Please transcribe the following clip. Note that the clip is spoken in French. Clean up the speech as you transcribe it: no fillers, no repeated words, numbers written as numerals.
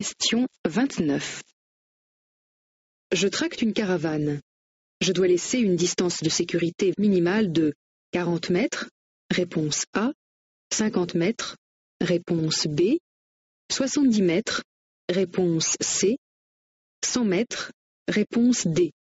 Question 29. Je tracte une caravane. Je dois laisser une distance de sécurité minimale de 40 mètres, réponse A, 50 mètres, réponse B, 70 mètres, réponse C, 100 mètres, réponse D.